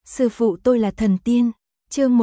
Sư phụ tôi là thần tiên. Chương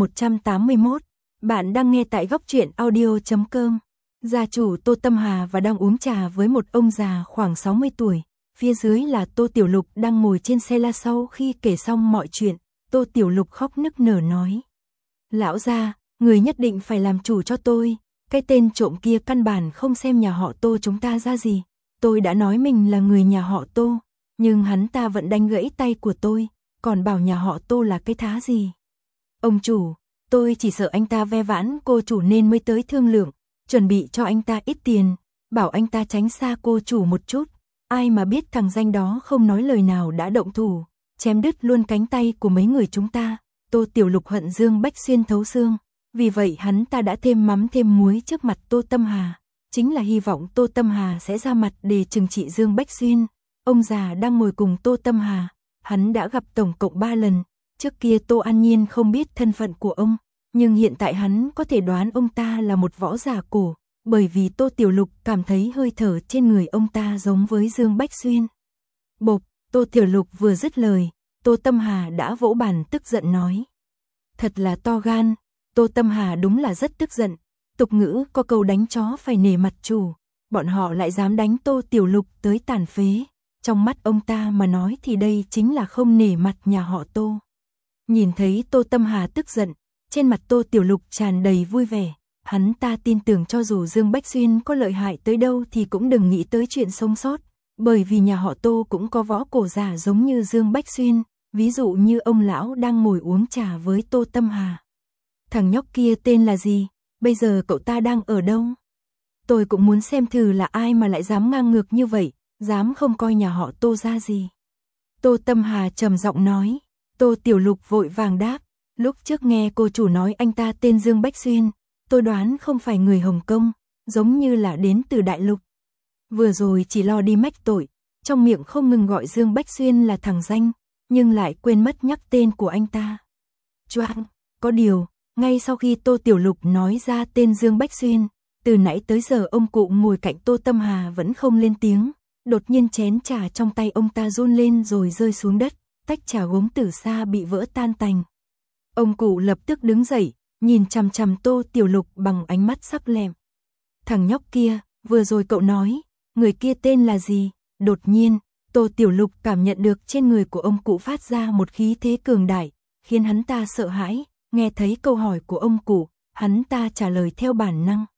1181. Bạn đang nghe tại góc truyện audio.com. Gia chủ Tô Tâm Hà và đang uống trà với một ông già khoảng 60 tuổi. Phía dưới là Tô Tiểu Lục đang ngồi trên xe la. Sau khi kể xong mọi chuyện, Tô Tiểu Lục khóc nức nở nói: Lão gia, người nhất định phải làm chủ cho tôi. Cái tên trộm kia căn bản không xem nhà họ Tô chúng ta ra gì. Tôi đã nói mình là người nhà họ Tô, nhưng hắn ta vẫn đánh gãy tay của tôi, còn bảo nhà họ Tô là cái thá gì. Ông chủ, tôi chỉ sợ anh ta ve vãn cô chủ nên mới tới thương lượng, chuẩn bị cho anh ta ít tiền, bảo anh ta tránh xa cô chủ một chút. Ai mà biết thằng danh đó không nói lời nào đã động thủ, chém đứt luôn cánh tay của mấy người chúng ta. Tô Tiểu Lục hận Dương Bách Xuyên thấu xương, vì vậy hắn ta đã thêm mắm thêm muối trước mặt Tô Tâm Hà, chính là hy vọng Tô Tâm Hà sẽ ra mặt để trừng trị Dương Bách Xuyên. Ông già đang ngồi cùng Tô Tâm Hà, hắn đã gặp tổng cộng 3 lần, trước kia Tô An Nhiên không biết thân phận của ông, nhưng hiện tại hắn có thể đoán ông ta là một võ giả cổ, bởi vì Tô Tiểu Lục cảm thấy hơi thở trên người ông ta giống với Dương Bách Xuyên. Bộp, Tô Tiểu Lục vừa dứt lời, Tô Tâm Hà đã vỗ bàn tức giận nói: Thật là to gan. Tô Tâm Hà đúng là rất tức giận, tục ngữ có câu đánh chó phải nể mặt chủ, bọn họ lại dám đánh Tô Tiểu Lục tới tàn phế. Trong mắt ông ta mà nói thì đây chính là không nể mặt nhà họ Tô. Nhìn thấy Tô Tâm Hà tức giận, trên mặt Tô Tiểu Lục tràn đầy vui vẻ, hắn ta tin tưởng cho dù Dương Bách Xuyên có lợi hại tới đâu thì cũng đừng nghĩ tới chuyện sống sót, bởi vì nhà họ Tô cũng có võ cổ giả giống như Dương Bách Xuyên, ví dụ như ông lão đang ngồi uống trà với Tô Tâm Hà. Thằng nhóc kia tên là gì? Bây giờ cậu ta đang ở đâu? Tôi cũng muốn xem thử là ai mà lại dám ngang ngược như vậy, dám không coi nhà họ Tô ra gì. Tô Tâm Hà trầm giọng nói. Tô Tiểu Lục vội vàng đáp, lúc trước nghe cô chủ nói anh ta tên Dương Bách Xuyên, tôi đoán không phải người Hồng Kông, giống như là đến từ Đại Lục. Vừa rồi chỉ lo đi mách tội, trong miệng không ngừng gọi Dương Bách Xuyên là thằng danh, nhưng lại quên mất nhắc tên của anh ta. Choáng, có điều, ngay sau khi Tô Tiểu Lục nói ra tên Dương Bách Xuyên, từ nãy tới giờ ông cụ ngồi cạnh Tô Tâm Hà vẫn không lên tiếng, đột nhiên chén trà trong tay ông ta run lên rồi rơi xuống đất, tách trà gốm từ xa bị vỡ tan tành. Ông cụ lập tức đứng dậy, nhìn chằm chằm Tô Tiểu Lục bằng ánh mắt sắc lẹm. Thằng nhóc kia, vừa rồi cậu nói, người kia tên là gì? Đột nhiên, Tô Tiểu Lục cảm nhận được trên người của ông cụ phát ra một khí thế cường đại, khiến hắn ta sợ hãi. Nghe thấy câu hỏi của ông cụ, hắn ta trả lời theo bản năng.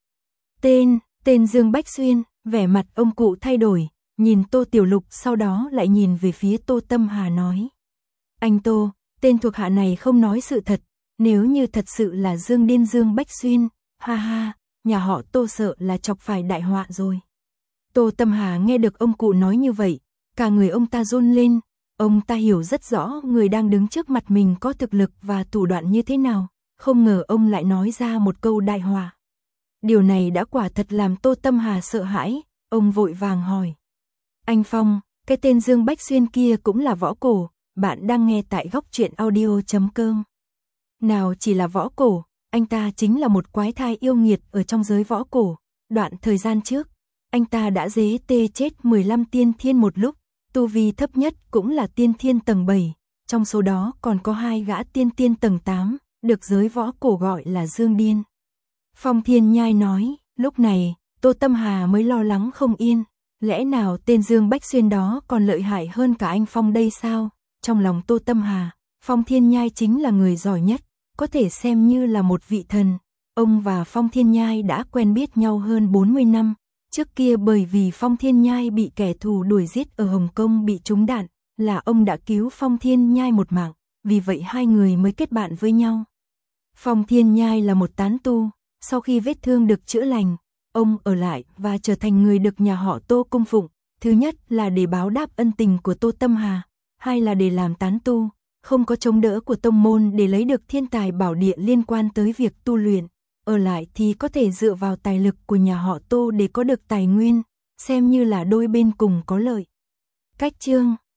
Tên Dương Bách Xuyên. Vẻ mặt ông cụ thay đổi, nhìn Tô Tiểu Lục sau đó lại nhìn về phía Tô Tâm Hà nói: Anh Tô, tên thuộc hạ này không nói sự thật, nếu như thật sự là Dương Điên Dương Bách Xuyên, ha ha, nhà họ Tô sợ là chọc phải đại họa rồi. Tô Tâm Hà nghe được ông cụ nói như vậy, cả người ông ta run lên, ông ta hiểu rất rõ người đang đứng trước mặt mình có thực lực và thủ đoạn như thế nào, không ngờ ông lại nói ra một câu đại họa. Điều này đã quả thật làm Tô Tâm Hà sợ hãi, ông vội vàng hỏi: Anh Phong, cái tên Dương Bách Xuyên kia cũng là võ cổ, bạn đang nghe tại góc truyện audio.com. Nào chỉ là võ cổ, anh ta chính là một quái thai yêu nghiệt ở trong giới võ cổ. Đoạn thời gian trước, anh ta đã dế tê chết 15 tiên thiên một lúc, tu vi thấp nhất cũng là tiên thiên tầng 7, trong số đó còn có 2 gã tiên thiên tầng 8, được giới võ cổ gọi là Dương Điên. Phong Thiên Nhai nói, lúc này, Tô Tâm Hà mới lo lắng không yên, lẽ nào tên Dương Bách Xuyên đó còn lợi hại hơn cả anh Phong đây sao? Trong lòng Tô Tâm Hà, Phong Thiên Nhai chính là người giỏi nhất, có thể xem như là một vị thần. Ông và Phong Thiên Nhai đã quen biết nhau hơn 40 năm, trước kia bởi vì Phong Thiên Nhai bị kẻ thù đuổi giết ở Hồng Kông bị trúng đạn, là ông đã cứu Phong Thiên Nhai một mạng, vì vậy hai người mới kết bạn với nhau. Phong Thiên Nhai là một tán tu, sau khi vết thương được chữa lành, ông ở lại và trở thành người được nhà họ Tô cung phụng, thứ nhất là để báo đáp ân tình của Tô Tâm Hà, hai là để làm tán tu, không có chống đỡ của tông môn để lấy được thiên tài bảo địa liên quan tới việc tu luyện, ở lại thì có thể dựa vào tài lực của nhà họ Tô để có được tài nguyên, xem như là đôi bên cùng có lợi. Cách chương